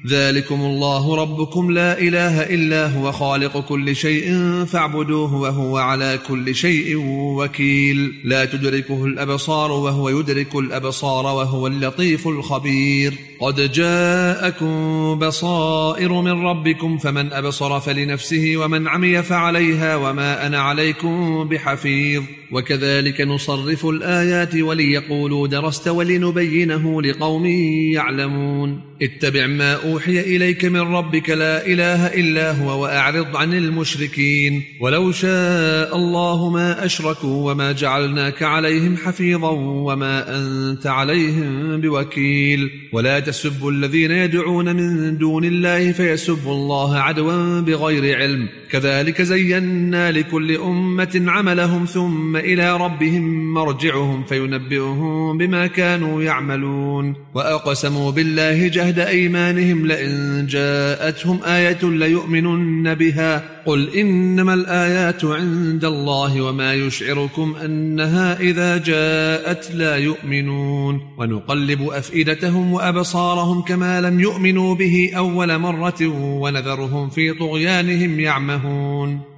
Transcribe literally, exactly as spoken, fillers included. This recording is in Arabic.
ذلكم الله ربكم لا إله إلا هو خالق كل شيء فاعبدوه وهو على كل شيء وكيل لا تدركه الأبصار وهو يدرك الأبصار وهو اللطيف الخبير قد جاءكم بصائر من ربكم فمن أبصر فلنفسه ومن عمي فعليها وما أنا عليكم بحفيظ وكذلك نصرف الآيات وليقولوا درست ولنبينه لقوم يعلمون اتبع ما أوحي إليك من ربك لا إله إلا هو وأعرض عن المشركين ولو شاء الله ما أشركوا وما جعلناك عليهم حفيظا وما أنت عليهم بوكيل ولا تسبوا الذين يدعون من دون الله فيسبوا الله عدوا بغير علم كذلك زينا لكل أمة عملهم ثم إلى ربهم مرجعهم فينبئهم بما كانوا يعملون وأقسموا بالله جهد أيمانهم لئن جاءتهم آية ليؤمنن بها قل إنما الآيات عند الله وما يشعركم أنها إذا جاءت لا يؤمنون ونقلب أفئدتهم وأبصارهم كما لم يؤمنوا به أول مرة ونذرهم في طغيانهم يعمهون